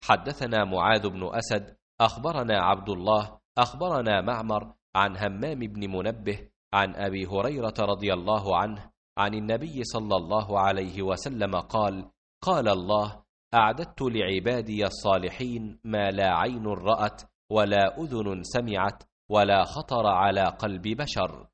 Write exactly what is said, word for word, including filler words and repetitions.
حدثنا معاذ بن أسد أخبرنا عبد الله أخبرنا معمر عن همام بن منبه عن أبي هريرة رضي الله عنه عن النبي صلى الله عليه وسلم قال: قال الله: أعددت لعبادي الصالحين ما لا عين رأت ولا أذن سمعت ولا خطر على قلب بشر.